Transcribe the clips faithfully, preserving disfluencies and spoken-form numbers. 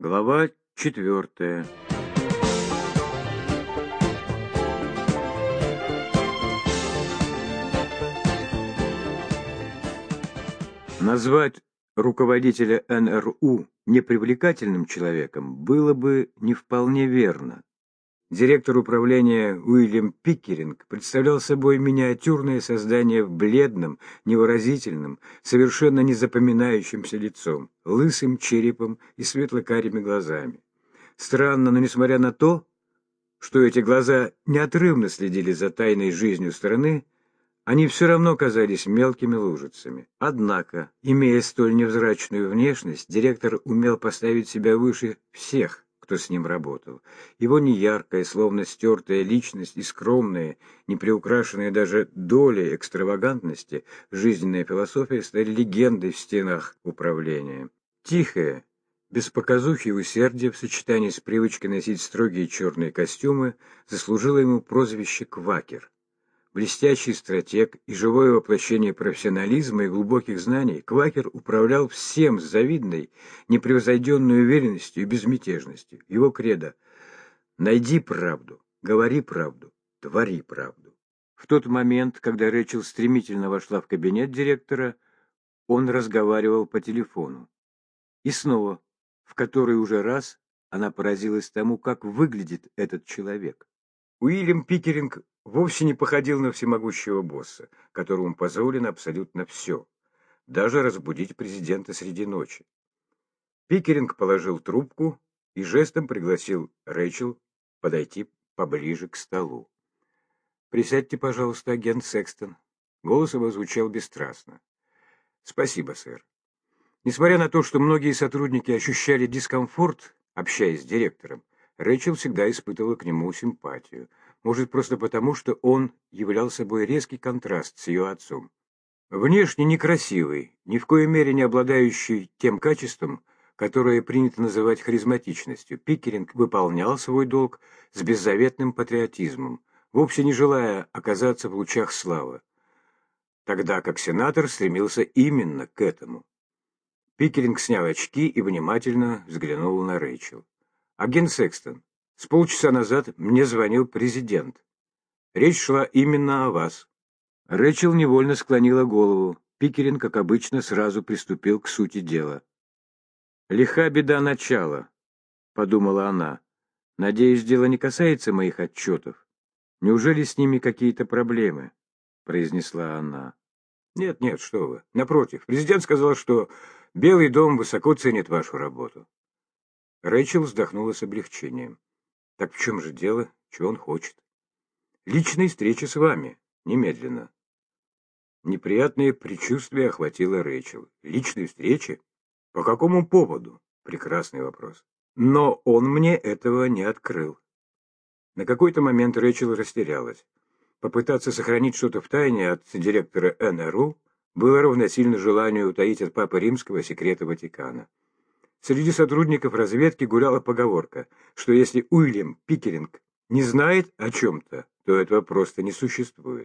Глава четвертая. Назвать руководителя эн эр у непривлекательным человеком было бы не вполне верно. Директор управления Уильям Пиккеринг представлял собой миниатюрное создание в бледном, невыразительном, совершенно незапоминающимся лицом, лысым черепом и светло-карими глазами. Странно, но несмотря на то, что эти глаза неотрывно следили за тайной жизнью страны, они все равно казались мелкими лужицами. Однако, имея столь невзрачную внешность, директор умел поставить себя выше всех, кто с ним работал. Его неяркая, словно стертая личность и скромная, не приукрашенная даже долей экстравагантности, жизненная философия стали легендой в стенах управления. Тихая, без показухи и усердия в сочетании с привычкой носить строгие черные костюмы заслужило ему прозвище «Квакер». Блестящий стратег и живое воплощение профессионализма и глубоких знаний, Квакер управлял всем с завидной, непревзойденной уверенностью и безмятежностью. Его кредо «Найди правду, говори правду, твори правду». В тот момент, когда Рэйчел стремительно вошла в кабинет директора, он разговаривал по телефону. И снова, в который уже раз, она поразилась тому, как выглядит этот человек. Уильям Пиккеринг вовсе не походил на всемогущего босса, которому позволено абсолютно все, даже разбудить президента среди ночи. Пиккеринг положил трубку и жестом пригласил Рэйчел подойти поближе к столу. «Присядьте, пожалуйста, агент Секстон». Голос его звучал бесстрастно. «Спасибо, сэр». Несмотря на то, что многие сотрудники ощущали дискомфорт, общаясь с директором, Рэйчел всегда испытывала к нему симпатию. Может, просто потому, что он являл собой резкий контраст с ее отцом. Внешне некрасивый, ни в коей мере не обладающий тем качеством, которое принято называть харизматичностью, Пиккеринг выполнял свой долг с беззаветным патриотизмом, вовсе не желая оказаться в лучах славы, тогда как сенатор стремился именно к этому. Пиккеринг снял очки и внимательно взглянул на Рэйчел. «Агент Секстон, с полчаса назад мне звонил президент. Речь шла именно о вас». Рэйчел невольно склонила голову. Пиккеринг, как обычно, сразу приступил к сути дела. «Лиха беда начала», — подумала она. «Надеюсь, дело не касается моих отчетов. Неужели с ними какие-то проблемы?» — произнесла она. «Нет, нет, что вы. Напротив, президент сказал, что Белый дом высоко ценит вашу работу». Рэйчел вздохнула с облегчением. «Так в чем же дело? Чего он хочет?» «Личной встречи с вами. Немедленно». Неприятное предчувствие охватило Рэйчел. «Личной встречи? По какому поводу?» Прекрасный вопрос. Но он мне этого не открыл. На какой-то момент Рэйчел растерялась. Попытаться сохранить что-то в тайне от директора эн эр у было равносильно желанию утаить от Папы Римского секреты Ватикана. Среди сотрудников разведки гуляла поговорка, что если Уильям Пиккеринг не знает о чем-то, то этого просто не существует.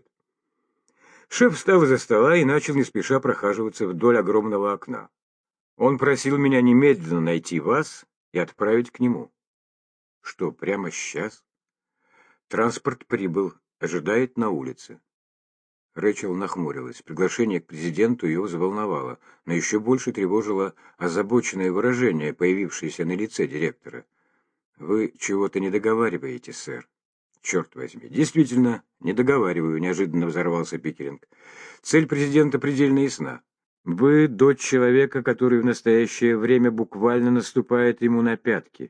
Шеф встал из-за стола и начал не спеша прохаживаться вдоль огромного окна. Он просил меня немедленно найти вас и отправить к нему. Что, прямо сейчас? Транспорт прибыл, ожидает на улице. Рэйчел нахмурилась. Приглашение к президенту ее взволновало, но еще больше тревожило озабоченное выражение, появившееся на лице директора. «Вы чего-то не договариваете, сэр». «Черт возьми, действительно, не договариваю», — неожиданно взорвался Пиккеринг. «Цель президента предельно ясна. Вы дочь человека, который в настоящее время буквально наступает ему на пятки.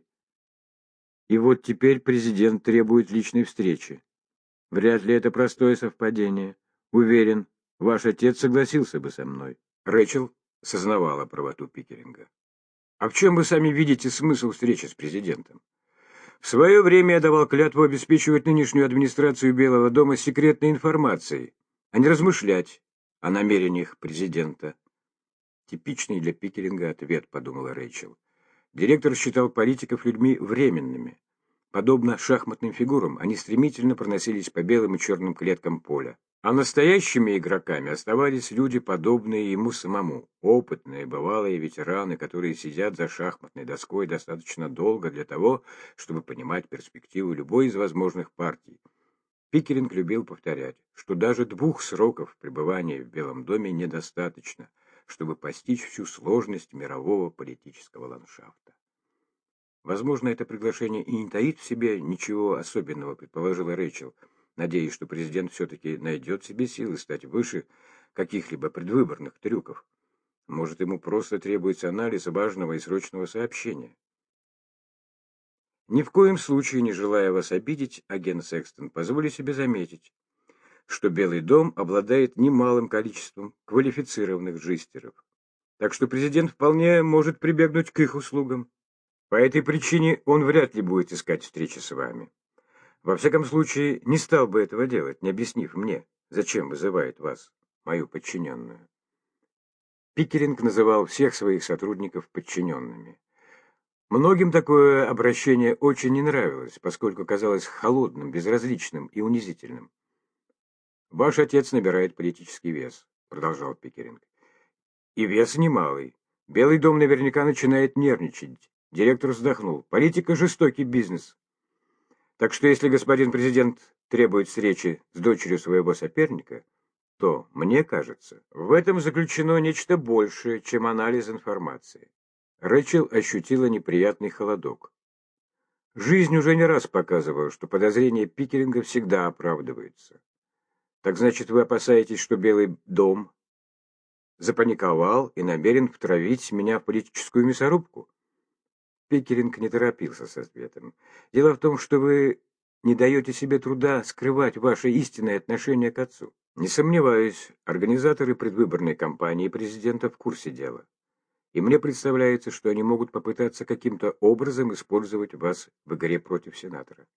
И вот теперь президент требует личной встречи. Вряд ли это простое совпадение. Уверен, ваш отец согласился бы со мной». Рэйчел сознавала правоту Пиккеринга. «А в чем вы сами видите смысл встречи с президентом?» «В свое время я давал клятву обеспечивать нынешнюю администрацию Белого дома секретной информацией, а не размышлять о намерениях президента». «Типичный для Пиккеринга ответ», — подумала Рэйчел. Директор считал политиков людьми временными. Подобно шахматным фигурам, они стремительно проносились по белым и черным клеткам поля. А настоящими игроками оставались люди, подобные ему самому, опытные, бывалые ветераны, которые сидят за шахматной доской достаточно долго для того, чтобы понимать перспективу любой из возможных партий. Пикеринг любил повторять, что даже двух сроков пребывания в Белом доме недостаточно, чтобы постичь всю сложность мирового политического ландшафта. Возможно, это приглашение и не таит в себе ничего особенного, предположила Рэйчел, надеясь, что президент все-таки найдет в себе силы стать выше каких-либо предвыборных трюков. Может, ему просто требуется анализ важного и срочного сообщения. Ни в коем случае, не желая вас обидеть, агент Секстон, позволю себе заметить, что Белый дом обладает немалым количеством квалифицированных джистеров. Так что президент вполне может прибегнуть к их услугам. По этой причине он вряд ли будет искать встречи с вами. Во всяком случае, не стал бы этого делать, не объяснив мне, зачем вызывает вас, мою подчиненную. Пикеринг называл всех своих сотрудников подчиненными. Многим такое обращение очень не нравилось, поскольку казалось холодным, безразличным и унизительным. «Ваш отец набирает политический вес», — продолжал Пикеринг. «И вес немалый. Белый дом наверняка начинает нервничать». Директор вздохнул. «Политика – жестокий бизнес. Так что если господин президент требует встречи с дочерью своего соперника, то, мне кажется, в этом заключено нечто большее, чем анализ информации». Рэйчел ощутила неприятный холодок. Жизнь уже не раз показывала, что подозрения Пикеринга всегда оправдываются. Так значит, вы опасаетесь, что Белый дом запаниковал и намерен втравить меня в политическую мясорубку? Пикеринг не торопился с ответом. Дело в том, что вы не даете себе труда скрывать ваше истинное отношение к отцу. Не сомневаюсь, организаторы предвыборной кампании президента в курсе дела. И мне представляется, что они могут попытаться каким-то образом использовать вас в игре против сенатора.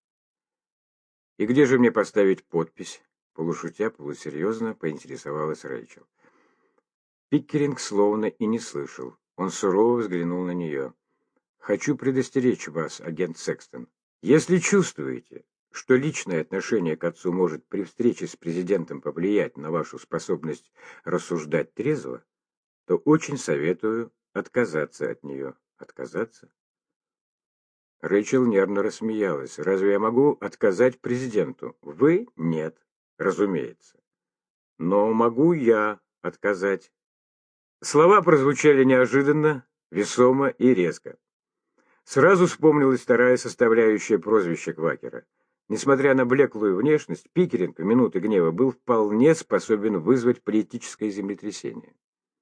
И где же мне поставить подпись? Полушутя, полусерьезно поинтересовалась Рэйчел. Пикеринг словно и не слышал. Он сурово взглянул на нее. «Хочу предостеречь вас, агент Секстон. Если чувствуете, что личное отношение к отцу может при встрече с президентом повлиять на вашу способность рассуждать трезво, то очень советую отказаться от нее». «Отказаться?» Рэйчел нервно рассмеялась. «Разве я могу отказать президенту?» «Вы? Нет, разумеется. Но могу я отказать». Слова прозвучали неожиданно, весомо и резко. Сразу вспомнилась вторая составляющая прозвища Квакера. Несмотря на блеклую внешность, Пикеринг в минуты гнева был вполне способен вызвать политическое землетрясение.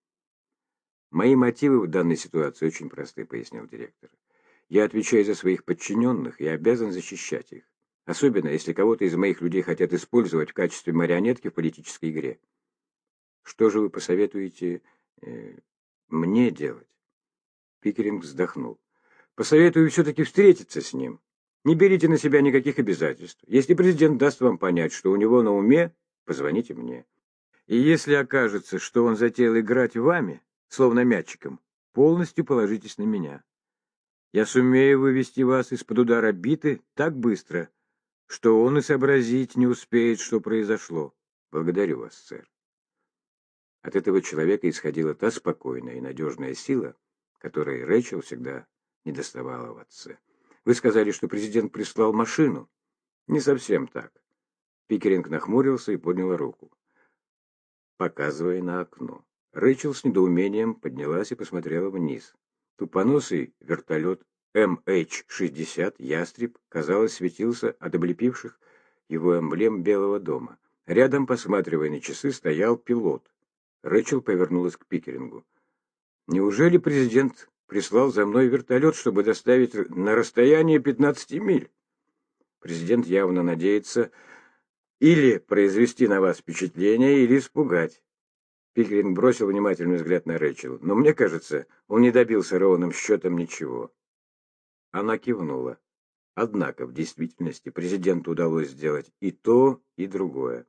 «Мои мотивы в данной ситуации очень просты», — пояснил директор. «Я отвечаю за своих подчиненных и обязан защищать их, особенно если кого-то из моих людей хотят использовать в качестве марионетки в политической игре. Что же вы посоветуете э, мне делать?» Пикеринг вздохнул. «Посоветую все-таки встретиться с ним. Не берите на себя никаких обязательств. Если президент даст вам понять, что у него на уме, позвоните мне. И если окажется, что он затеял играть вами, словно мячиком, полностью положитесь на меня. Я сумею вывести вас из-под удара биты так быстро, что он и сообразить не успеет, что произошло. Благодарю вас, сэр». От этого человека исходила та спокойная и надежная сила, которой Рэйчел всегда недоставало в отце. «Вы сказали, что президент прислал машину?» «Не совсем так». Пикеринг нахмурился и поднял руку, показывая на окно. Рэйчел с недоумением поднялась и посмотрела вниз. Тупоносый вертолет эм эйч шестьдесят «Ястреб», казалось, светился от облепивших его эмблем Белого дома. Рядом, посматривая на часы, стоял пилот. Рэйчел повернулась к Пикерингу. «Неужели президент прислал за мной вертолет, чтобы доставить на расстояние пятнадцати миль? Президент явно надеется или произвести на вас впечатление, или испугать». Пикеринг бросил внимательный взгляд на Рэйчел. «Но мне кажется, он не добился ровным счетом ничего». Она кивнула. Однако, в действительности, президенту удалось сделать и то, и другое.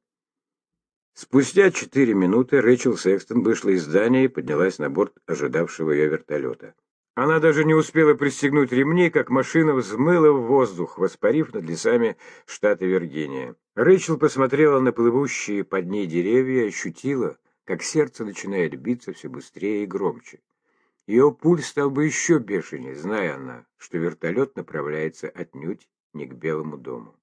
Спустя четыре минуты Рэйчел Секстон вышла из здания и поднялась на борт ожидавшего ее вертолета. Она даже не успела пристегнуть ремни, как машина взмыла в воздух, воспарив над лесами штата Виргиния. Рэйчел посмотрела на плывущие под ней деревья и ощутила, как сердце начинает биться все быстрее и громче. Ее пульс стал бы еще бешенее, зная она, что вертолет направляется отнюдь не к Белому дому.